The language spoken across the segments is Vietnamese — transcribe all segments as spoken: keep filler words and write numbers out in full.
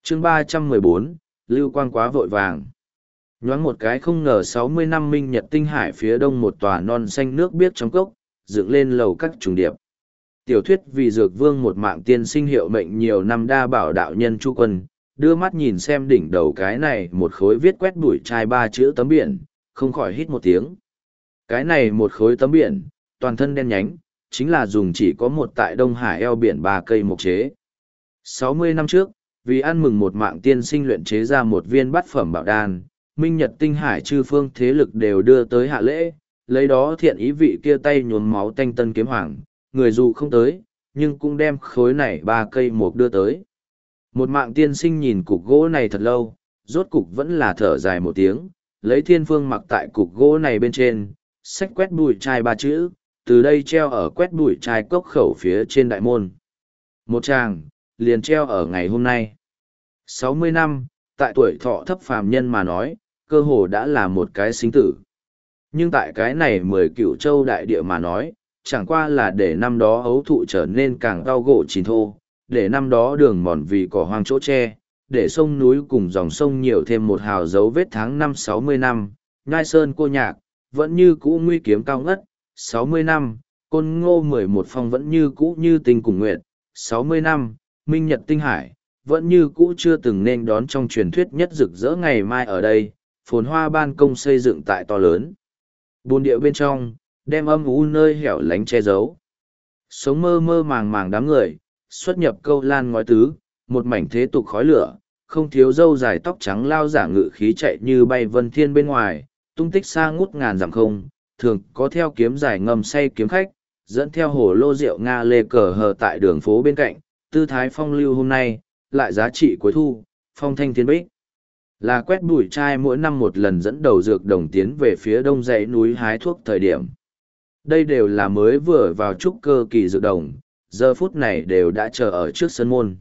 chương ba trăm mười bốn, lưu quang quá vội vàng. Nhoáng một cái không ngờ sáu mươi năm minh nhật tinh hải phía đông một tòa non xanh nước biếc trong cốc, dựng lên lầu các trùng điệp. Tiểu thuyết vì dược vương một mạng tiên sinh hiệu mệnh nhiều năm đa bảo đạo nhân Chu Quân, đưa mắt nhìn xem đỉnh đầu cái này một khối viết quét bụi trai ba chữ tấm biển, không khỏi hít một tiếng. Cái này một khối tấm biển, toàn thân đen nhánh, chính là dùng chỉ có một tại Đông Hải eo biển ba cây mộc chế. sáu mươi năm trước, vì ăn mừng một mạng tiên sinh luyện chế ra một viên bát phẩm bảo đan, minh nhật tinh hải chư phương thế lực đều đưa tới hạ lễ, lấy đó thiện ý vị kia tay nhuốm máu tanh tân kiếm hoàng, người dù không tới, nhưng cũng đem khối này ba cây mộc đưa tới. Một mạng tiên sinh nhìn cục gỗ này thật lâu, rốt cục vẫn là thở dài một tiếng, lấy thiên phương mặc tại cục gỗ này bên trên, xách quét bụi chai ba chữ, từ đây treo ở quét bụi chai cốc khẩu phía trên đại môn. Một tràng, liền treo ở ngày hôm nay. sáu mươi năm, tại tuổi thọ thấp phàm nhân mà nói, cơ hồ đã là một cái sinh tử. Nhưng tại cái này mười cựu châu đại địa mà nói, chẳng qua là để năm đó ấu thụ trở nên càng cao gỗ chín thô, để năm đó đường mòn vì cỏ hoang chỗ tre, để sông núi cùng dòng sông nhiều thêm một hào dấu vết tháng năm sáu mươi năm, nhai sơn cô nhạc, vẫn như cũ nguy kiếm cao ngất, sáu mươi năm, côn ngô mười một phong vẫn như cũ như tình cùng nguyện, sáu mươi năm, minh nhật tinh hải, vẫn như cũ chưa từng nên đón trong truyền thuyết nhất rực rỡ ngày mai ở đây, phồn hoa ban công xây dựng tại to lớn. Bồn địa bên trong, đem âm u nơi hẻo lánh che giấu. Sống mơ mơ màng màng đám người, xuất nhập câu lan ngói tứ, một mảnh thế tục khói lửa, không thiếu râu dài tóc trắng lao giả ngự khí chạy như bay vân thiên bên ngoài, tung tích xa ngút ngàn dặm không, thường có theo kiếm dài ngầm say kiếm khách, dẫn theo hồ lô rượu Nga lê cờ hờ tại đường phố bên cạnh, tư thái phong lưu hôm nay, lại giá trị cuối thu, phong thanh thiên bích. Là quét bụi trai mỗi năm một lần dẫn đầu dược đồng tiến về phía đông dãy núi hái thuốc thời điểm. Đây đều là mới vừa vào trúc cơ kỳ dược đồng, giờ phút này đều đã chờ ở trước sân môn.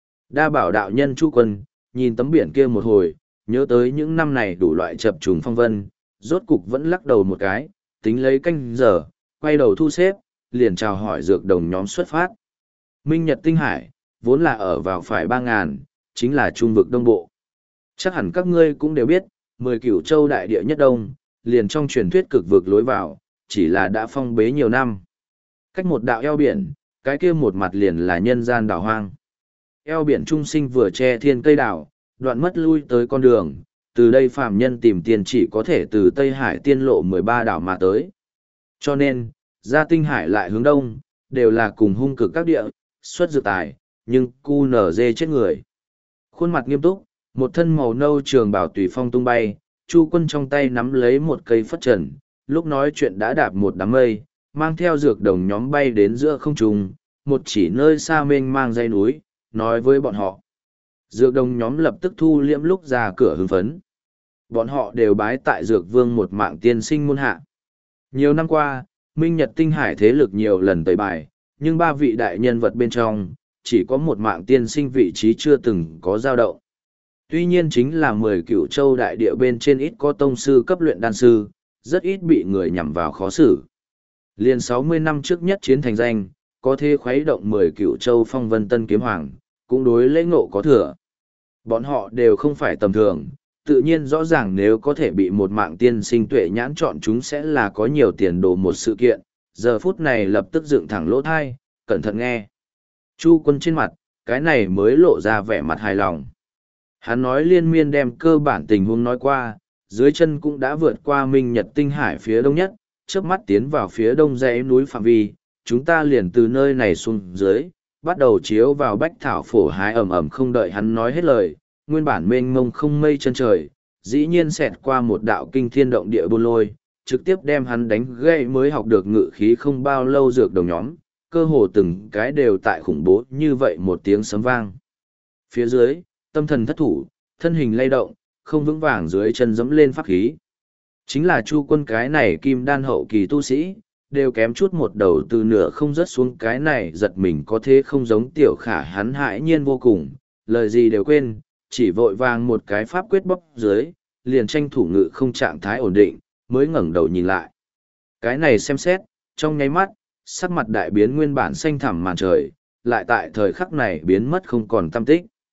Đa bảo đạo nhân Chu Quân, nhìn tấm biển kia một hồi, nhớ tới những năm này đủ loại chập trùng phong vân, rốt cục vẫn lắc đầu một cái, tính lấy canh giờ, quay đầu thu xếp, liền chào hỏi dược đồng nhóm xuất phát. Minh Nhật Tinh Hải, vốn là ở vào phải ba ngàn, chính là trung vực đông bộ. Chắc hẳn các ngươi cũng đều biết, mười cửu châu đại địa nhất đông, liền trong truyền thuyết cực vực lối vào, chỉ là đã phong bế nhiều năm. Cách một đạo eo biển, cái kia một mặt liền là nhân gian đảo hoang. Eo biển trung sinh vừa che thiên cây đảo, đoạn mất lui tới con đường, từ đây phàm nhân tìm tiền chỉ có thể từ Tây Hải tiên lộ mười ba đảo mà tới. Cho nên, ra Tinh Hải lại hướng đông, đều là cùng hung cực các địa, xuất dược tài, nhưng cu nở dê chết người. Khuôn mặt nghiêm túc, một thân màu nâu trường bảo tùy phong tung bay, Chu Quân trong tay nắm lấy một cây phất trần, lúc nói chuyện đã đạp một đám mây, mang theo dược đồng nhóm bay đến giữa không trung, một chỉ nơi xa mênh mang dãy núi, nói với bọn họ. Dược đồng nhóm lập tức thu liễm lúc ra cửa hưng phấn. Bọn họ đều bái tại dược vương một mạng tiên sinh môn hạ. Nhiều năm qua, Minh Nhật Tinh Hải thế lực nhiều lần tẩy bài, nhưng ba vị đại nhân vật bên trong, chỉ có một mạng tiên sinh vị trí chưa từng có dao động. Tuy nhiên chính là mười cửu châu đại địa bên trên ít có tông sư cấp luyện đan sư, rất ít bị người nhằm vào khó xử. Liền sáu mươi năm trước nhất chiến thành danh, có thể khuấy động mười cửu châu phong vân tân kiếm hoàng, cũng đối lễ ngộ có thừa. Bọn họ đều không phải tầm thường, tự nhiên rõ ràng nếu có thể bị một mạng tiên sinh tuệ nhãn chọn chúng sẽ là có nhiều tiền đồ một sự kiện, giờ phút này lập tức dựng thẳng lỗ thai, cẩn thận nghe. Chu Quân trên mặt, cái này mới lộ ra vẻ mặt hài lòng. Hắn nói liên miên đem cơ bản tình huống nói qua, dưới chân cũng đã vượt qua Minh Nhật Tinh Hải phía đông nhất, chớp mắt tiến vào phía đông dãy núi phạm vi, chúng ta liền từ nơi này xuống dưới, bắt đầu chiếu vào bách thảo phổ hái ẩm ẩm không đợi hắn nói hết lời, nguyên bản mênh mông không mây chân trời, dĩ nhiên xẹt qua một đạo kinh thiên động địa buôn lôi, trực tiếp đem hắn đánh gãy mới học được ngự khí không bao lâu dược đồng nhóm, cơ hồ từng cái đều tại khủng bố như vậy một tiếng sấm vang. Phía dưới, tâm thần thất thủ, thân hình lay động, không vững vàng dưới chân dẫm lên pháp khí. Chính là Chu Quân cái này kim đan hậu kỳ tu sĩ, đều kém chút một đầu từ nửa không rớt xuống cái này giật mình có thế không giống tiểu khả hắn hãi nhiên vô cùng, lời gì đều quên, chỉ vội vàng một cái pháp quyết bóp dưới, liền tranh thủ ngự không trạng thái ổn định, mới ngẩng đầu nhìn lại. Cái này xem xét, trong nháy mắt, sắc mặt đại biến nguyên bản xanh thẳm màn trời, lại tại thời khắc này biến mất không còn tâm tích.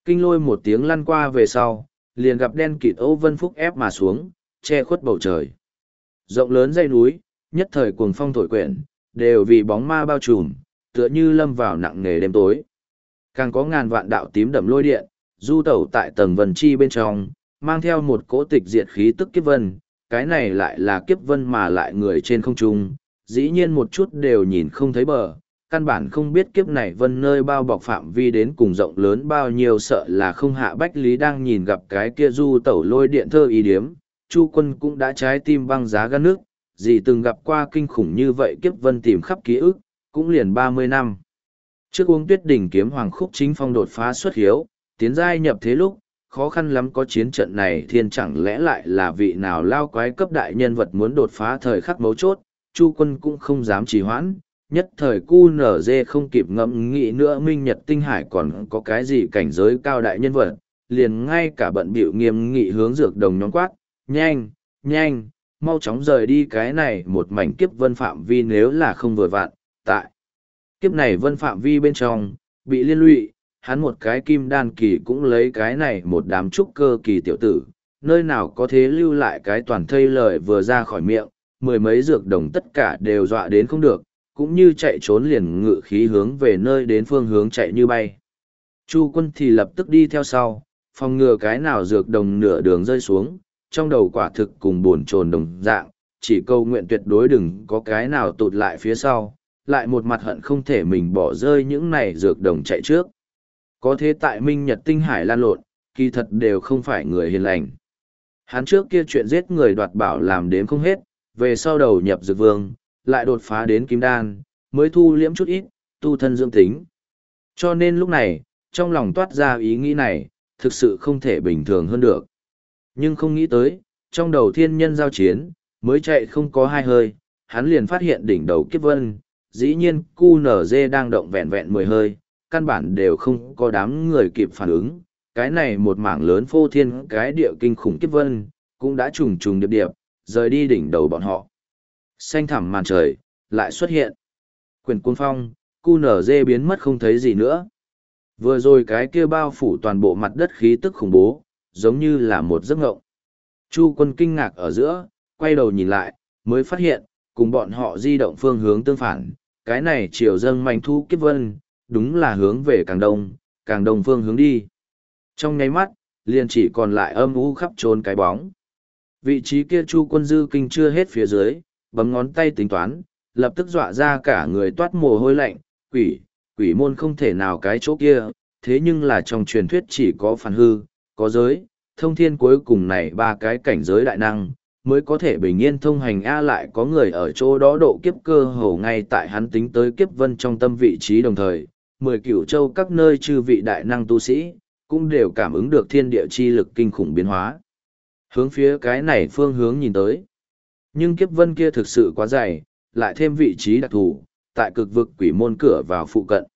Kinh lôi một tiếng lăn qua về sau, liền gặp đen kịt Âu Vân Phúc ép mà xuống, che khuất bầu trời. Rộng lớn dãy núi, nhất thời cuồng phong thổi quyển, đều vì bóng ma bao trùm, tựa như lâm vào nặng nề đêm tối. Càng có ngàn vạn đạo tím đậm lôi điện, du tẩu tại tầng vân chi bên trong, mang theo một cỗ tịch diệt khí tức kiếp vân, cái này lại là kiếp vân mà lại người trên không trung, dĩ nhiên một chút đều nhìn không thấy bờ, căn bản không biết kiếp này vân nơi bao bọc phạm vi đến cùng rộng lớn bao nhiêu, sợ là không hạ bách lý đang nhìn gặp cái kia du tẩu lôi điện thơ ý điếm, Chu Quân cũng đã trái tim băng giá gan nước, gì từng gặp qua kinh khủng như vậy kiếp vân tìm khắp ký ức, cũng liền ba mươi năm. Trước uống tuyết đỉnh kiếm hoàng khúc chính phong đột phá xuất hiếu, tiến giai nhập thế lúc, khó khăn lắm có chiến trận này thiên chẳng lẽ lại là vị nào lao quái cấp đại nhân vật muốn đột phá thời khắc mấu chốt, Chu Quân cũng không dám trì hoãn, nhất thời cu nở dê không kịp ngẫm nghĩ nữa Minh Nhật Tinh Hải còn có cái gì cảnh giới cao đại nhân vật, liền ngay cả bận bịu nghiêm nghị hướng dược đồng nhóm quát, nhanh, nhanh, mau chóng rời đi cái này một mảnh kiếp vân phạm vi nếu là không vừa vặn, tại kiếp này vân phạm vi bên trong, bị liên lụy, hắn một cái kim đan kỳ cũng lấy cái này một đám trúc cơ kỳ tiểu tử, nơi nào có thế lưu lại cái toàn thây lời vừa ra khỏi miệng, mười mấy dược đồng tất cả đều dọa đến không được, cũng như chạy trốn liền ngự khí hướng về nơi đến phương hướng chạy như bay. Chu Quân thì lập tức đi theo sau, phòng ngừa cái nào dược đồng nửa đường rơi xuống, trong đầu quả thực cùng buồn chồn đồng dạng, chỉ câu nguyện tuyệt đối đừng có cái nào tụt lại phía sau, lại một mặt hận không thể mình bỏ rơi những này dược đồng chạy trước. Có thế tại Minh Nhật Tinh Hải lan lộn, kỳ thật đều không phải người hiền lành. Hắn trước kia chuyện giết người đoạt bảo làm đếm không hết, về sau đầu nhập dược vương, lại đột phá đến kim đan, mới thu liễm chút ít, tu thân dưỡng tính. Cho nên lúc này, trong lòng toát ra ý nghĩ này, thực sự không thể bình thường hơn được. Nhưng không nghĩ tới, trong đầu thiên nhân giao chiến, mới chạy không có hai hơi, hắn liền phát hiện đỉnh đầu kiếp vân, dĩ nhiên cu nở dê đang động vẹn vẹn mười hơi, căn bản đều không có đám người kịp phản ứng. Cái này một mảng lớn phô thiên cái địa kinh khủng kiếp vân, cũng đã trùng trùng điệp điệp, rời đi đỉnh đầu bọn họ. Xanh thẳm màn trời, lại xuất hiện. Quyển cuồng phong, cu nở dê biến mất không thấy gì nữa. Vừa rồi cái kia bao phủ toàn bộ mặt đất khí tức khủng bố, giống như là một giấc ngộng. Chu Quân kinh ngạc ở giữa, quay đầu nhìn lại, mới phát hiện, cùng bọn họ di động phương hướng tương phản, cái này chiều dâng manh thu kiếp vân, đúng là hướng về càng đông, càng đông phương hướng đi. Trong nháy mắt, liền chỉ còn lại âm u khắp trốn cái bóng. Vị trí kia Chu Quân dư kinh chưa hết phía dưới, bấm ngón tay tính toán, lập tức dọa ra cả người toát mồ hôi lạnh, quỷ, quỷ môn không thể nào cái chỗ kia, thế nhưng là trong truyền thuyết chỉ có phản hư, có giới, thông thiên cuối cùng này ba cái cảnh giới đại năng, mới có thể bình yên thông hành A lại có người ở chỗ đó độ kiếp cơ hồ ngay tại hắn tính tới kiếp vân trong tâm vị trí đồng thời, mười cửu châu các nơi chư vị đại năng tu sĩ, cũng đều cảm ứng được thiên địa chi lực kinh khủng biến hóa. Hướng phía cái này phương hướng nhìn tới. Nhưng kiếp vân kia thực sự quá dày, lại thêm vị trí đặc thù, tại cực vực quỷ môn cửa vào phụ cận.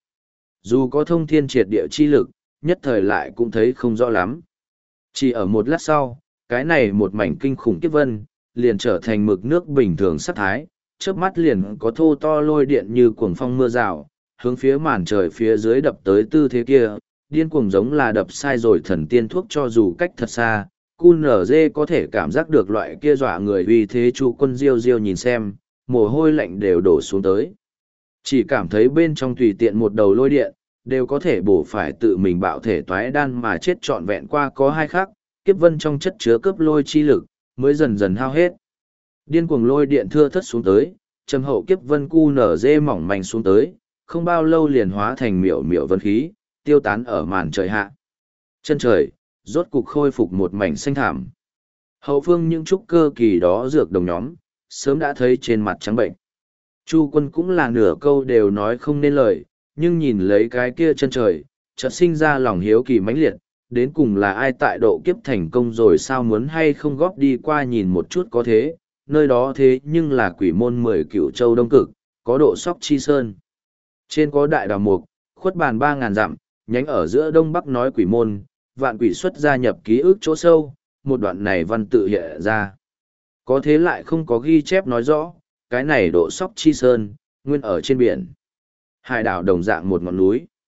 Dù có thông thiên triệt địa chi lực, nhất thời lại cũng thấy không rõ lắm. Chỉ ở một lát sau, cái này một mảnh kinh khủng kiếp vân, liền trở thành mực nước bình thường sắc thái, chớp mắt liền có thô to lôi điện như cuồng phong mưa rào, hướng phía màn trời phía dưới đập tới tư thế kia, điên cuồng giống là đập sai rồi thần tiên thuốc cho dù cách thật xa, cu nở dê có thể cảm giác được loại kia dọa người uy thế. Chu Quân diêu diêu nhìn xem, mồ hôi lạnh đều đổ xuống tới. Chỉ cảm thấy bên trong tùy tiện một đầu lôi điện, đều có thể bổ phải tự mình bạo thể toái đan mà chết trọn vẹn qua có hai khắc, kiếp vân trong chất chứa cướp lôi chi lực, mới dần dần hao hết. Điên cuồng lôi điện thưa thất xuống tới, trầm hậu kiếp vân cu nở dê mỏng manh xuống tới, không bao lâu liền hóa thành miểu miểu vân khí, tiêu tán ở màn trời hạ. Chân trời, rốt cục khôi phục một mảnh xanh thảm. Hậu phương những trúc cơ kỳ đó dược đồng nhóm, sớm đã thấy trên mặt trắng bệnh. Chu Quân cũng là nửa câu đều nói không nên lời, nhưng nhìn lấy cái kia chân trời, chợt sinh ra lòng hiếu kỳ mãnh liệt, đến cùng là ai tại độ kiếp thành công rồi sao muốn hay không góp đi qua nhìn một chút có thế, nơi đó thế nhưng là quỷ môn mười cửu châu đông cực, có độ sóc chi sơn. Trên có đại đào mục, khuất bàn ba ngàn dặm, nhánh ở giữa đông bắc nói quỷ môn, vạn quỷ xuất gia nhập ký ức chỗ sâu, một đoạn này văn tự hiện ra. Có thế lại không có ghi chép nói rõ, cái này độ sóc chi sơn, nguyên ở trên biển. Hải đảo đồng dạng một ngọn núi.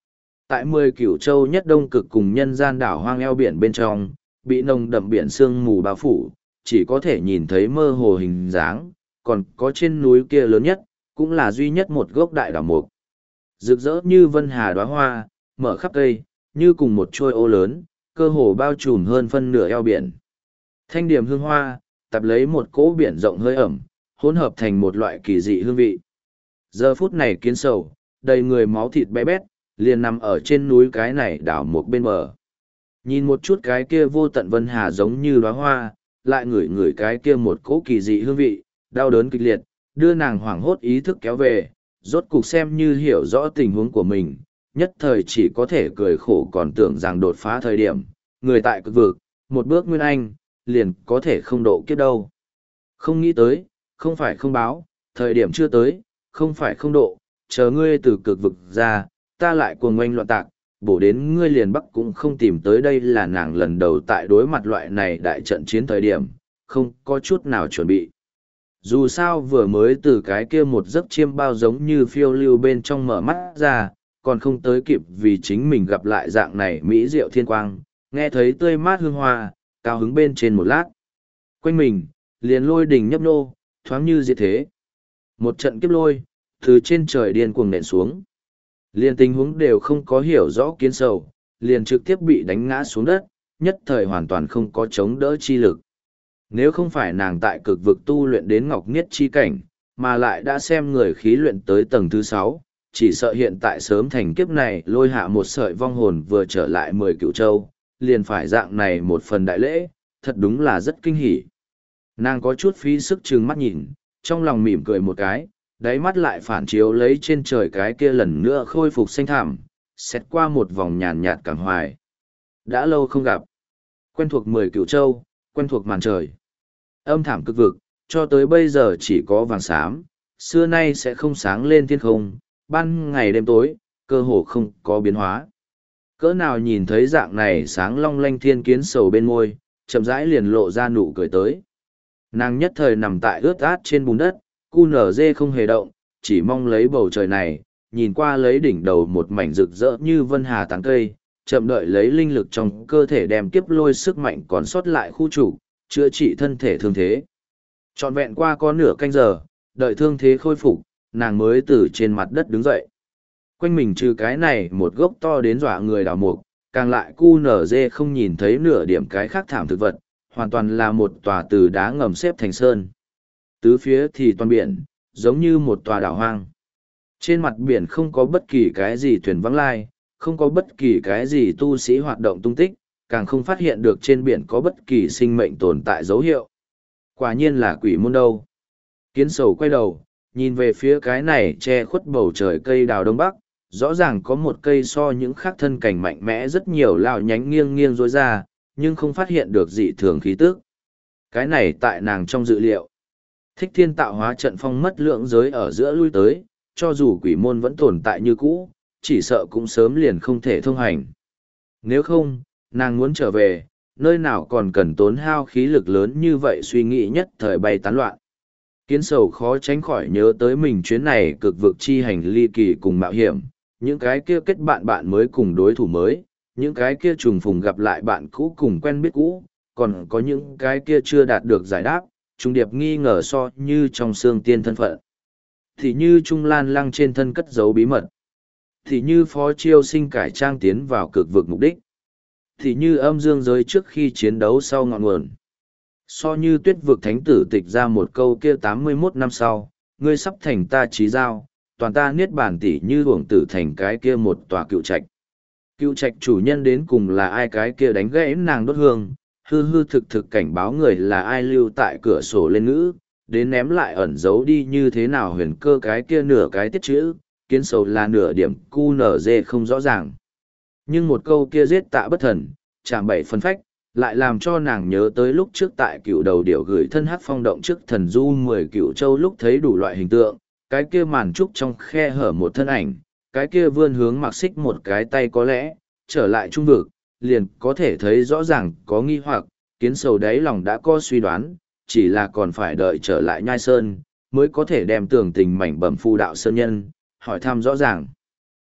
Tại mười cửu châu nhất đông cực cùng nhân gian đảo hoang eo biển bên trong, bị nồng đậm biển sương mù bao phủ, chỉ có thể nhìn thấy mơ hồ hình dáng, còn có trên núi kia lớn nhất, cũng là duy nhất một gốc đại đảo mục. Rực rỡ như vân hà đóa hoa, mở khắp cây, như cùng một trôi ô lớn, cơ hồ bao trùm hơn phân nửa eo biển. Thanh điểm hương hoa, tập lấy một cỗ biển rộng hơi ẩm, hỗn hợp thành một loại kỳ dị hương vị. Giờ phút này kiến sầu, đầy người máu thịt bé bét, liền nằm ở trên núi cái này đảo một bên bờ. Nhìn một chút cái kia vô tận vân hà giống như đóa hoa, lại ngửi ngửi cái kia một cỗ kỳ dị hương vị, đau đớn kịch liệt, đưa nàng hoảng hốt ý thức kéo về, rốt cục xem như hiểu rõ tình huống của mình, nhất thời chỉ có thể cười khổ còn tưởng rằng đột phá thời điểm, người tại cực vực, một bước nguyên anh, liền có thể không độ kiếp đâu. Không nghĩ tới, không phải không báo, thời điểm chưa tới, không phải không độ, chờ ngươi từ cực vực ra, ta lại cuồng oanh loạn tạc, bổ đến ngươi liền bắc cũng không tìm tới. Đây là nàng lần đầu tại đối mặt loại này đại trận chiến thời điểm, không có chút nào chuẩn bị. Dù sao vừa mới từ cái kia một giấc chiêm bao giống như phiêu lưu bên trong mở mắt ra, còn không tới kịp vì chính mình gặp lại dạng này mỹ diệu thiên quang, nghe thấy tươi mát hương hoa, cao hứng bên trên một lát. Quanh mình, liền lôi đình nhấp nô, thoáng như diệt thế. Một trận kiếp lôi, từ trên trời điên cuồng nện xuống. Liền tình huống đều không có hiểu rõ kiến sầu, liền trực tiếp bị đánh ngã xuống đất, nhất thời hoàn toàn không có chống đỡ chi lực. Nếu không phải nàng tại cực vực tu luyện đến ngọc niết chi cảnh, mà lại đã xem người khí luyện tới tầng thứ sáu, chỉ sợ hiện tại sớm thành kiếp này lôi hạ một sợi vong hồn vừa trở lại mười cựu châu, liền phải dạng này một phần đại lễ, thật đúng là rất kinh hỉ. Nàng có chút phí sức trừng mắt nhìn, trong lòng mỉm cười một cái, đáy mắt lại phản chiếu lấy trên trời cái kia lần nữa khôi phục xanh thảm, xét qua một vòng nhàn nhạt cảm hoài. Đã lâu không gặp. Quen thuộc mười cựu châu, quen thuộc màn trời. Âm thảm cực vực, cho tới bây giờ chỉ có vàng xám, xưa nay sẽ không sáng lên thiên không, ban ngày đêm tối, cơ hồ không có biến hóa. Cỡ nào nhìn thấy dạng này sáng long lanh thiên kiến sầu bên môi, chậm rãi liền lộ ra nụ cười tới. Nàng nhất thời nằm tại ướt át trên bùn đất, cu nở dê không hề động, chỉ mong lấy bầu trời này, nhìn qua lấy đỉnh đầu một mảnh rực rỡ như vân hà tán cây, chậm đợi lấy linh lực trong cơ thể đem kiếp lôi sức mạnh còn sót lại khu chủ, chữa trị thân thể thương thế. Trọn vẹn qua có nửa canh giờ, đợi thương thế khôi phục, nàng mới từ trên mặt đất đứng dậy. Quanh mình trừ cái này một gốc to đến dọa người đào mục, càng lại cu nở dê không nhìn thấy nửa điểm cái khác thảm thực vật, hoàn toàn là một tòa từ đá ngầm xếp thành sơn. Tứ phía thì toàn biển, giống như một tòa đảo hoang. Trên mặt biển không có bất kỳ cái gì thuyền vắng lai, không có bất kỳ cái gì tu sĩ hoạt động tung tích, càng không phát hiện được trên biển có bất kỳ sinh mệnh tồn tại dấu hiệu. Quả nhiên là quỷ môn đâu. Kiến sầu quay đầu, nhìn về phía cái này che khuất bầu trời cây đào đông bắc, rõ ràng có một cây so những khác thân cảnh mạnh mẽ rất nhiều lao nhánh nghiêng nghiêng rối ra, nhưng không phát hiện được dị thường khí tức. Cái này tại nàng trong dự liệu. Thích thiên tạo hóa trận phong mất lượng giới ở giữa lui tới, cho dù quỷ môn vẫn tồn tại như cũ, chỉ sợ cũng sớm liền không thể thông hành. Nếu không, nàng muốn trở về, nơi nào còn cần tốn hao khí lực lớn như vậy suy nghĩ nhất thời bay tán loạn. Kiến sầu khó tránh khỏi nhớ tới mình chuyến này cực vực chi hành ly kỳ cùng mạo hiểm, những cái kia kết bạn bạn mới cùng đối thủ mới, những cái kia trùng phùng gặp lại bạn cũ cùng quen biết cũ, còn có những cái kia chưa đạt được giải đáp, trùng điệp nghi ngờ so như trong xương tiên thân phận. Thì như Trung Lan Lăng trên thân cất giấu bí mật. Thì như Phó Chiêu Sinh cải trang tiến vào cực vực mục đích. Thì như âm dương giới trước khi chiến đấu sau ngọn nguồn. So như tuyết vực thánh tử tịch ra một câu kia tám mươi mốt năm sau, ngươi sắp thành ta trí giao, toàn ta niết bản tỷ như hưởng tử thành cái kia một tòa cựu trạch. Cựu trạch chủ nhân đến cùng là ai, cái kia đánh gãy nàng đốt hương, hư hư thực thực cảnh báo người là ai lưu tại cửa sổ lên ngữ, đến ném lại ẩn giấu đi như thế nào huyền cơ cái kia nửa cái tiết chữ, kiến sầu là nửa điểm cu nở dê không rõ ràng. Nhưng một câu kia giết tạ bất thần, chạm bảy phân phách, lại làm cho nàng nhớ tới lúc trước tại cựu đầu điểu gửi thân hát phong động trước thần du mười cựu châu lúc thấy đủ loại hình tượng, cái kia màn trúc trong khe hở một thân ảnh, cái kia vươn hướng mặc xích một cái tay có lẽ, trở lại trung vực, liền có thể thấy rõ ràng có nghi hoặc, kiến sầu đáy lòng đã có suy đoán, chỉ là còn phải đợi trở lại nhai sơn, mới có thể đem tường tình mảnh bẩm phu đạo sơn nhân, hỏi thăm rõ ràng.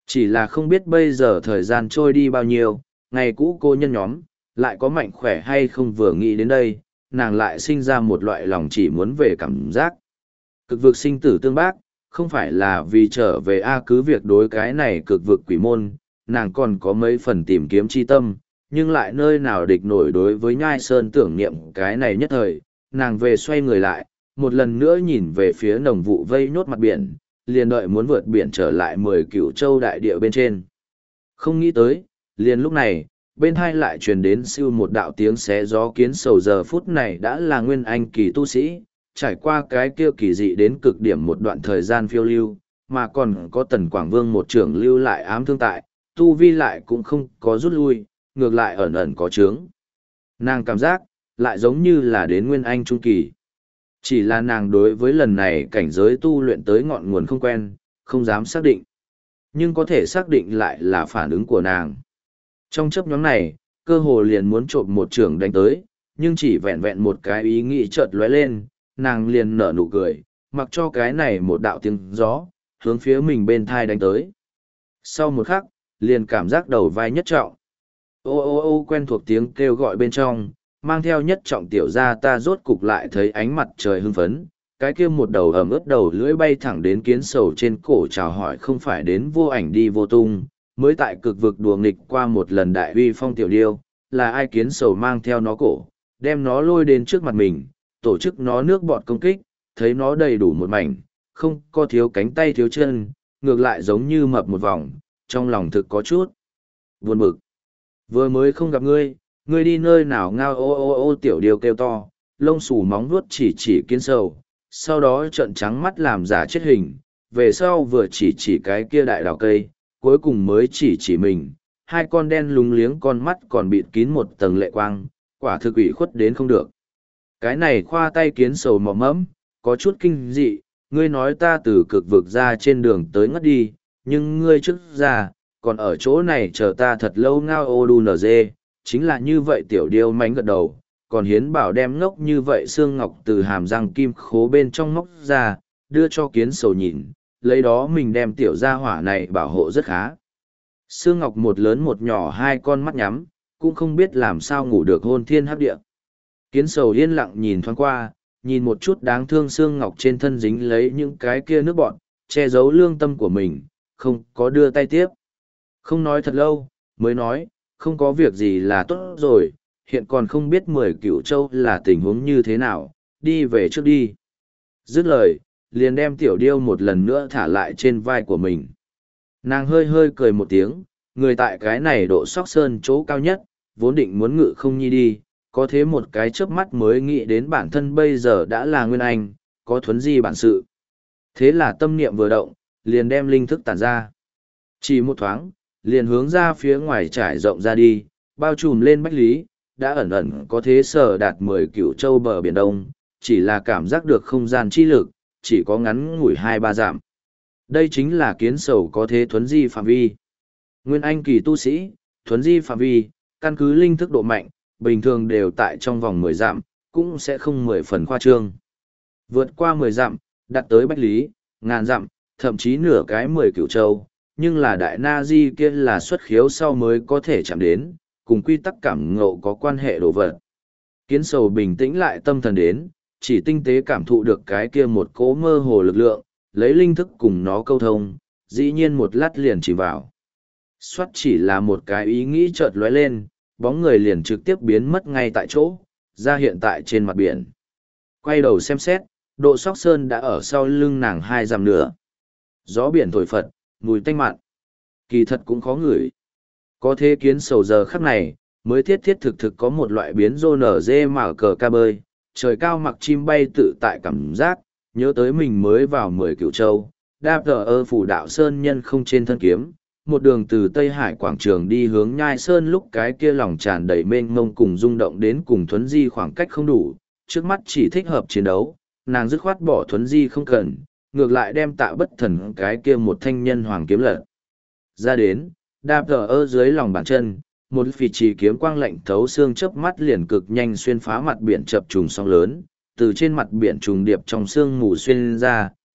Chỉ là không biết bây giờ thời gian trôi đi bao nhiêu, ngày cũ cô nhân nhóm, lại có mạnh khỏe hay không vừa nghĩ đến đây, nàng lại sinh ra một loại lòng chỉ muốn về cảm giác. Cực vực sinh tử tương bác, không phải là vì trở về A cứ việc đối cái này cực vực quỷ môn, nàng còn có mấy phần tìm kiếm chi tâm, nhưng lại nơi nào địch nổi đối với nhai sơn tưởng niệm cái này nhất thời, nàng về xoay người lại, một lần nữa nhìn về phía nồng vụ vây nốt mặt biển, liền đợi muốn vượt biển trở lại mười cửu châu đại địa bên trên. Không nghĩ tới, liền lúc này, bên hai lại truyền đến siêu một đạo tiếng xé gió kiến sầu giờ phút này đã là nguyên anh kỳ tu sĩ, trải qua cái kia kỳ dị đến cực điểm một đoạn thời gian phiêu lưu, mà còn có tần quảng vương một trưởng lưu lại ám thương tại, tu vi lại cũng không có rút lui, ngược lại ẩn ẩn có chướng. Nàng cảm giác, lại giống như là đến nguyên anh trung kỳ. Chỉ là nàng đối với lần này cảnh giới tu luyện tới ngọn nguồn không quen, không dám xác định. Nhưng có thể xác định lại là phản ứng của nàng. Trong chấp nhóm này, cơ hồ liền muốn trộm một trưởng đánh tới, nhưng chỉ vẹn vẹn một cái ý nghĩ chợt lóe lên, nàng liền nở nụ cười, mặc cho cái này một đạo tiếng gió, hướng phía mình bên thai đánh tới. Sau một khắc, liền cảm giác đầu vai nhất trọng. Ô ô ô quen thuộc tiếng kêu gọi bên trong, mang theo nhất trọng tiểu ra ta rốt cục lại thấy ánh mặt trời hưng phấn, cái kia một đầu ẩm ướt đầu lưỡi bay thẳng đến kiến sầu trên cổ chào hỏi không phải đến vô ảnh đi vô tung, mới tại cực vực đùa nghịch qua một lần đại uy phong tiểu điêu, là ai kiến sầu mang theo nó cổ, đem nó lôi đến trước mặt mình, tổ chức nó nước bọt công kích, thấy nó đầy đủ một mảnh, không có thiếu cánh tay thiếu chân, ngược lại giống như mập một vòng, trong lòng thực có chút buồn bực. Vừa mới không gặp ngươi, ngươi đi nơi nào ngao ô ô ô tiểu điêu kêu to, lông xù móng vuốt chỉ chỉ kiến sầu, sau đó trợn trắng mắt làm giả chết hình, về sau vừa chỉ chỉ cái kia đại đào cây, cuối cùng mới chỉ chỉ mình, hai con đen lúng liếng con mắt còn bịt kín một tầng lệ quang, quả thực ủy khuất đến không được. Cái này khoa tay kiến sầu mỏm mẫm, có chút kinh dị, ngươi nói ta từ cực vực ra trên đường tới ngất đi, nhưng ngươi trước ra, còn ở chỗ này chờ ta thật lâu ngao ô đu nở dê, chính là như vậy tiểu điêu mánh gật đầu, còn hiến bảo đem ngốc như vậy xương ngọc từ hàm răng kim khố bên trong ngốc ra, đưa cho kiến sầu nhìn, lấy đó mình đem tiểu gia hỏa này bảo hộ rất khá. Xương ngọc một lớn một nhỏ hai con mắt nhắm, cũng không biết làm sao ngủ được hôn thiên hấp địa. Kiến sầu yên lặng nhìn thoáng qua, nhìn một chút đáng thương xương ngọc trên thân dính lấy những cái kia nước bọn, che giấu lương tâm của mình, không có đưa tay tiếp. Không nói thật lâu, mới nói, không có việc gì là tốt rồi, hiện còn không biết mười cửu châu là tình huống như thế nào, đi về trước đi. Dứt lời, liền đem tiểu điêu một lần nữa thả lại trên vai của mình. Nàng hơi hơi cười một tiếng, người tại cái này độ sóc sơn chỗ cao nhất, vốn định muốn ngự không nhi đi, có thế một cái chớp mắt mới nghĩ đến bản thân bây giờ đã là nguyên anh, có thuấn di bản sự. Thế là tâm niệm vừa động, liền đem linh thức tản ra. Chỉ một thoáng, liền hướng ra phía ngoài trải rộng ra đi, bao trùm lên bách lý, đã ẩn ẩn có thế sở đạt mười cửu châu bờ biển đông, chỉ là cảm giác được không gian chi lực, chỉ có ngắn ngủi hai ba giảm. Đây chính là kiến sầu có thế thuấn di phạm vi. Nguyên anh kỳ tu sĩ, thuấn di phạm vi, căn cứ linh thức độ mạnh, bình thường đều tại trong vòng mười dặm, cũng sẽ không mười phần khoa trương. Vượt qua mười dặm, đạt tới bách lý, ngàn dặm, thậm chí nửa cái mười cửu châu, nhưng là đại na di kia là xuất khiếu sau mới có thể chạm đến, cùng quy tắc cảm ngộ có quan hệ đồ vật. Kiến sầu bình tĩnh lại tâm thần đến, chỉ tinh tế cảm thụ được cái kia một cỗ mơ hồ lực lượng, lấy linh thức cùng nó câu thông, dĩ nhiên một lát liền chỉ vào. Xoát chỉ là một cái ý nghĩ chợt lóe lên, bóng người liền trực tiếp biến mất ngay tại chỗ, ra hiện tại trên mặt biển. Quay đầu xem xét, độ sóc sơn đã ở sau lưng nàng hai dặm nữa. Gió biển thổi phật, mùi tanh mặn. Kỳ thật cũng khó ngửi. Có thế kiến sầu giờ khắc này, mới thiết thiết thực thực có một loại biến rô nở dê mà cờ ca bơi, trời cao mặc chim bay tự tại cảm giác, nhớ tới mình mới vào mười cửu châu, đáp tờ ơ phủ đạo sơn nhân không trên thân kiếm, một đường từ Tây Hải quảng trường đi hướng Nhai Sơn lúc cái kia lòng tràn đầy mênh mông cùng rung động đến cùng thuấn di khoảng cách không đủ, trước mắt chỉ thích hợp chiến đấu, nàng dứt khoát bỏ thuấn di không cần, ngược lại đem tạ bất thần cái kia một thanh nhân hoàng kiếm lật ra đến, đạp tờ ơ dưới lòng bàn chân, một phì trì kiếm quang lạnh thấu xương chớp mắt liền cực nhanh xuyên phá mặt biển chập trùng sóng lớn, từ trên mặt biển trùng điệp trong sương mù xuyên ra,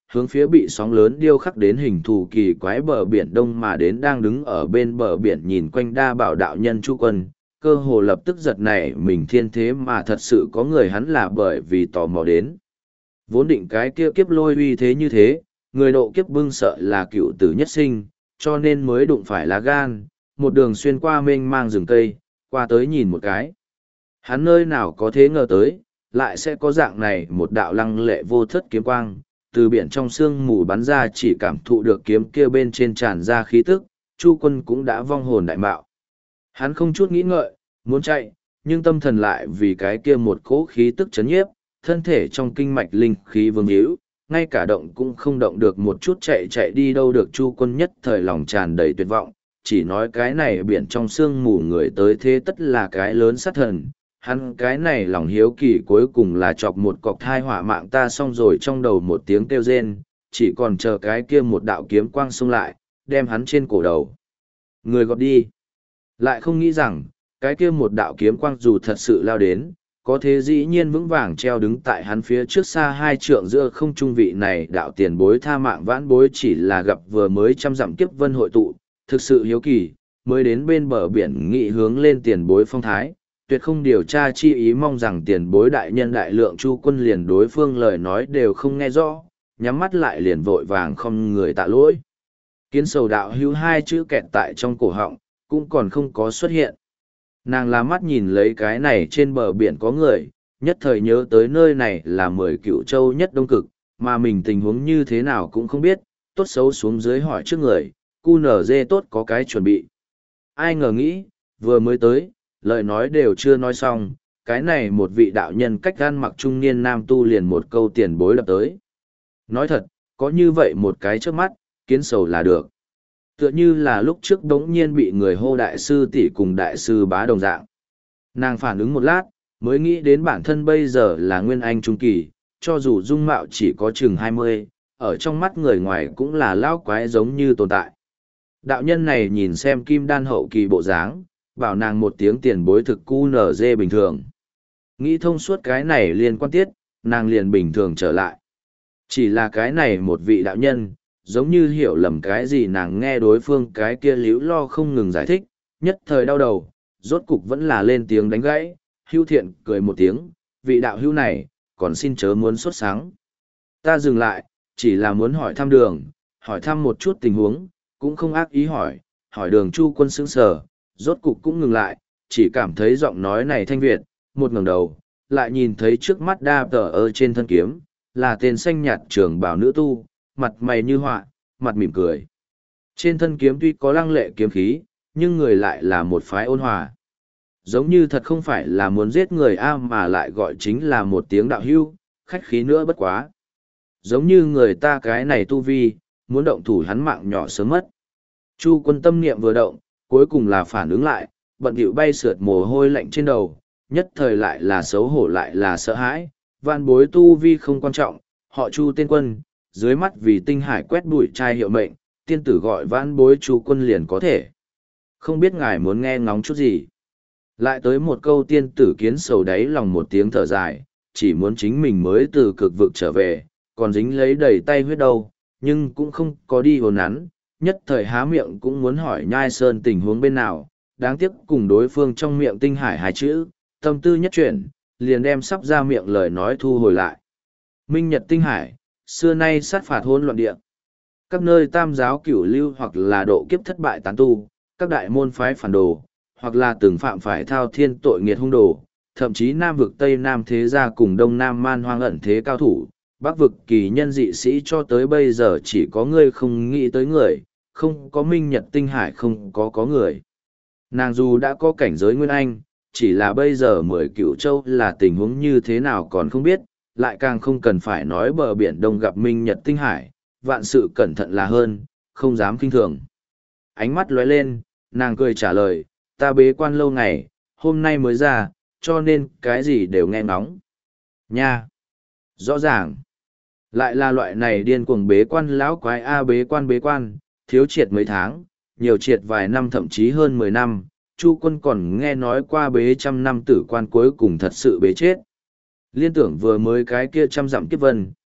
hướng phía bị sóng lớn điêu khắc đến hình thù kỳ quái bờ biển đông mà đến đang đứng ở bên bờ biển nhìn quanh đa bảo đạo nhân Chu Quân, cơ hồ lập tức giật nảy mình thiên thế mà thật sự có người hắn là bởi vì tò mò đến. Vốn định cái kia kiếp lôi uy thế như thế, người độ kiếp bưng sợ là cựu tử nhất sinh, cho nên mới đụng phải lá gan, một đường xuyên qua mênh mang rừng cây, qua tới nhìn một cái. Hắn nơi nào có thế ngờ tới, lại sẽ có dạng này một đạo lăng lệ vô thất kiếm quang, từ biển trong sương mù bắn ra chỉ cảm thụ được kiếm kia bên trên tràn ra khí tức, Chu Quân cũng đã vong hồn đại mạo. Hắn không chút nghĩ ngợi, muốn chạy, nhưng tâm thần lại vì cái kia một cỗ khí tức chấn nhiếp, thân thể trong kinh mạch linh khí vương hữu, ngay cả động cũng không động được một chút chạy chạy đi đâu được. Chu Quân nhất thời lòng tràn đầy tuyệt vọng, chỉ nói cái này biển trong sương mù người tới thế tất là cái lớn sát thần. Hắn cái này lòng hiếu kỳ cuối cùng là chọc một cọc thai hỏa mạng ta xong rồi, trong đầu một tiếng kêu rên, chỉ còn chờ cái kia một đạo kiếm quang xông lại, đem hắn trên cổ đầu người gọt đi. Lại không nghĩ rằng, cái kia một đạo kiếm quang dù thật sự lao đến, có thế dĩ nhiên vững vàng treo đứng tại hắn phía trước xa hai trượng giữa không trung. Vị này đạo tiền bối tha mạng vãn bối chỉ là gặp vừa mới trăm dặm kiếp vân hội tụ, thực sự hiếu kỳ, mới đến bên bờ biển nghị hướng lên tiền bối phong thái, tuyệt không điều tra chi ý, mong rằng tiền bối đại nhân đại lượng. Chu Quân liền đối phương lời nói đều không nghe rõ, nhắm mắt lại liền vội vàng không người tạ lỗi. Kiến sầu đạo hữu hai chữ kẹt tại trong cổ họng, cũng còn không có xuất hiện. Nàng lá mắt nhìn lấy cái này trên bờ biển có người, nhất thời nhớ tới nơi này là mười cựu châu nhất đông cực, mà mình tình huống như thế nào cũng không biết, tốt xấu xuống dưới hỏi trước người, cu nở dê tốt có cái chuẩn bị. Ai ngờ nghĩ, vừa mới tới, lời nói đều chưa nói xong, cái này một vị đạo nhân cách gan mặc trung niên nam tu liền một câu tiền bối đập tới. Nói thật, có như vậy một cái trước mắt, kiến sầu là được. Tựa như là lúc trước đống nhiên bị người hô đại sư tỷ cùng đại sư bá đồng dạng. Nàng phản ứng một lát, mới nghĩ đến bản thân bây giờ là nguyên anh trung kỳ, cho dù dung mạo chỉ có chừng hai mươi, ở trong mắt người ngoài cũng là lão quái giống như tồn tại. Đạo nhân này nhìn xem kim đan hậu kỳ bộ dáng, bảo nàng một tiếng tiền bối thực cu nở dê bình thường. Nghĩ thông suốt cái này liên quan tiết, nàng liền bình thường trở lại. Chỉ là cái này một vị đạo nhân, giống như hiểu lầm cái gì, nàng nghe đối phương cái kia líu lo không ngừng giải thích, nhất thời đau đầu, rốt cục vẫn là lên tiếng đánh gãy. Hưu Thiện cười một tiếng, vị đạo hưu này, còn xin chớ muốn sốt sáng. Ta dừng lại, chỉ là muốn hỏi thăm đường, hỏi thăm một chút tình huống, cũng không ác ý hỏi, hỏi đường. Chu Quân sững sờ, rốt cục cũng ngừng lại, chỉ cảm thấy giọng nói này thanh việt, một ngẩng đầu, lại nhìn thấy trước mắt đa tờ ở trên thân kiếm, là tên xanh nhạt trường bảo nữ tu, mặt mày như họa, mặt mỉm cười. Trên thân kiếm tuy có lăng lệ kiếm khí, nhưng người lại là một phái ôn hòa. Giống như thật không phải là muốn giết người a mà lại gọi chính là một tiếng đạo hưu, khách khí nữa bất quá. Giống như người ta cái này tu vi, muốn động thủ hắn mạng nhỏ sớm mất. Chu Quân tâm niệm vừa động, cuối cùng là phản ứng lại, bận bịu bay sượt mồ hôi lạnh trên đầu, nhất thời lại là xấu hổ lại là sợ hãi. Van bối tu vi không quan trọng, họ Chu tên Quân, dưới mắt vì tinh hải quét bụi trai hiệu mệnh, tiên tử gọi vãn bối Chu Quân liền có thể. Không biết ngài muốn nghe ngóng chút gì. Lại tới một câu, tiên tử kiến sầu đáy lòng một tiếng thở dài, chỉ muốn chính mình mới từ cực vực trở về, còn dính lấy đầy tay huyết đâu, nhưng cũng không có đi hồn nắn, nhất thời há miệng cũng muốn hỏi Nhai Sơn tình huống bên nào, đáng tiếc cùng đối phương trong miệng tinh hải hai chữ, tâm tư nhất chuyển, liền đem sắp ra miệng lời nói thu hồi lại. Minh Nhật tinh hải, xưa nay sát phạt hỗn loạn địa. Các nơi tam giáo cửu lưu hoặc là độ kiếp thất bại tán tu, các đại môn phái phản đồ, hoặc là từng phạm phải thao thiên tội nghiệt hung đồ, thậm chí Nam vực Tây Nam thế gia cùng Đông Nam man hoang ẩn thế cao thủ, Bắc vực kỳ nhân dị sĩ, cho tới bây giờ chỉ có ngươi không nghĩ tới người, không có Minh Nhật tinh hải không có có người. Nàng dù đã có cảnh giới nguyên anh, chỉ là bây giờ mười cửu châu là tình huống như thế nào còn không biết, lại càng không cần phải nói bờ biển đông gặp Minh Nhật tinh hải, vạn sự cẩn thận là hơn, không dám kinh thường. Ánh mắt lóe lên, nàng cười trả lời, ta bế quan lâu ngày, hôm nay mới ra, cho nên cái gì đều nghe ngóng. Nha! Rõ ràng! Lại là loại này điên cuồng bế quan lão quái a, bế quan bế quan, thiếu triệt mấy tháng, nhiều triệt vài năm thậm chí hơn mười năm, Chu Quân còn nghe nói qua bế trăm năm tử quan cuối cùng thật sự bế chết. Liên tưởng vừa mới cái kia trăm dặm kiếp vân,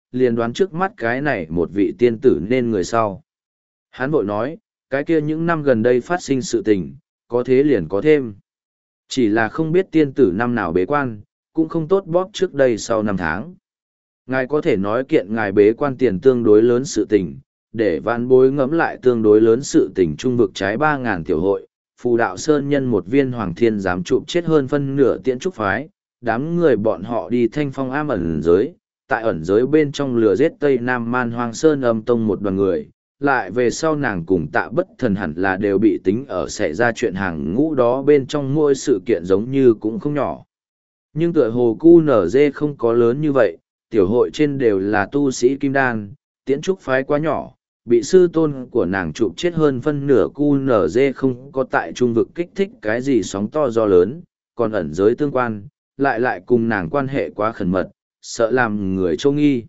liền đoán trước mắt cái này một vị tiên tử nên người sau. Hắn vội nói, cái kia những năm gần đây phát sinh sự tình, có thế liền có thêm. Chỉ là không biết tiên tử năm nào bế quan, cũng không tốt bóp trước đây sau năm tháng. Ngài có thể nói kiện ngài bế quan tiền tương đối lớn sự tình, để vạn bối ngẫm lại tương đối lớn sự tình trung vực trái ba ngàn tiểu hội, phù đạo sơn nhân một viên hoàng thiên giám chụp chết hơn phân nửa tiễn trúc phái, đám người bọn họ đi thanh phong am ẩn giới, tại ẩn giới bên trong lửa giết tây nam man hoang sơn âm tông một đoàn người, lại về sau nàng cùng tạ bất thần hẳn là đều bị tính ở xảy ra chuyện hàng ngũ đó bên trong mỗi sự kiện giống như cũng không nhỏ. Nhưng tựa hồ cu nở dê không có lớn như vậy, tiểu hội trên đều là tu sĩ kim đan, tiễn trúc phái quá nhỏ, bị sư tôn của nàng chụp chết hơn phân nửa cu nở dê không có tại trung vực kích thích cái gì sóng to gió lớn, còn ẩn giới tương quan, lại lại cùng nàng quan hệ quá khẩn mật, sợ làm người châu nghi.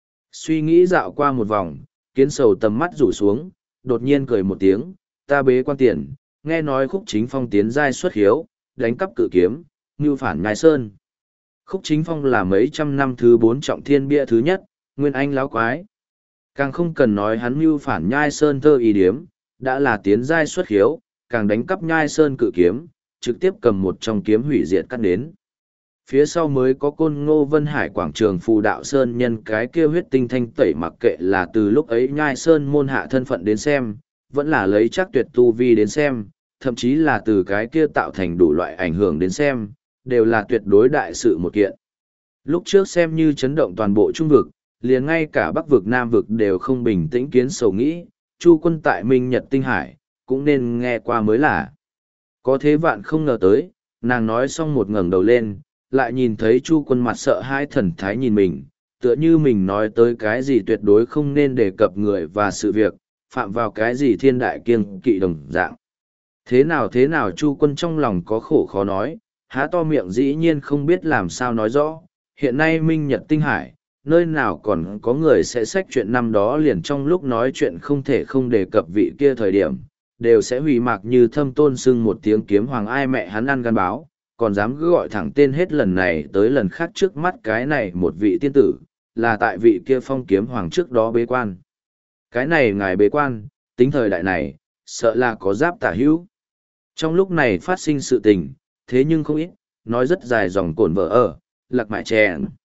Suy nghĩ dạo qua một vòng, kiến sầu tầm mắt rủ xuống, đột nhiên cười một tiếng, ta bế quan tiền, nghe nói khúc chính phong tiến giai xuất hiếu, đánh cắp cự kiếm, ngưu phản nhai sơn. Khúc chính phong là mấy trăm năm thứ bốn trọng thiên bia thứ nhất, nguyên anh láo quái. Càng không cần nói hắn mưu phản nhai sơn thơ y điếm, đã là tiến giai xuất hiếu, càng đánh cắp nhai sơn cự kiếm, trực tiếp cầm một trong kiếm hủy diệt cắt đến. Phía sau mới có côn ngô vân hải quảng trường phù đạo sơn nhân cái kia huyết tinh thanh tẩy, mặc kệ là từ lúc ấy nhai sơn môn hạ thân phận đến xem, vẫn là lấy chắc tuyệt tu vi đến xem, thậm chí là từ cái kia tạo thành đủ loại ảnh hưởng đến xem, đều là tuyệt đối đại sự một kiện. Lúc trước xem như chấn động toàn bộ trung vực, liền ngay cả bắc vực nam vực đều không bình tĩnh, kiến sầu nghĩ, Chu quân tại Minh Nhật Tinh Hải, cũng nên nghe qua mới là. Có thế vạn không ngờ tới, nàng nói xong một ngẩng đầu lên, lại nhìn thấy Chu quân mặt sợ hãi thần thái nhìn mình, tựa như mình nói tới cái gì tuyệt đối không nên đề cập người và sự việc, phạm vào cái gì thiên đại kiêng kỵ đồng dạng. Thế nào thế nào Chu quân trong lòng có khổ khó nói, há to miệng dĩ nhiên không biết làm sao nói rõ, hiện nay Minh Nhật Tinh Hải, nơi nào còn có người sẽ xách chuyện năm đó liền trong lúc nói chuyện không thể không đề cập vị kia thời điểm, đều sẽ hủy mạc như thâm tôn sưng một tiếng kiếm hoàng ai mẹ hắn ăn gan báo, còn dám cứ gọi thẳng tên hết lần này tới lần khác trước mắt cái này một vị tiên tử, là tại vị kia phong kiếm hoàng trước đó bế quan. Cái này ngài bế quan, tính thời đại này, sợ là có giáp tả hữu. Trong lúc này phát sinh sự tình, thế nhưng không ít, nói rất dài dòng cồn vợ ở, lạc mại chèn.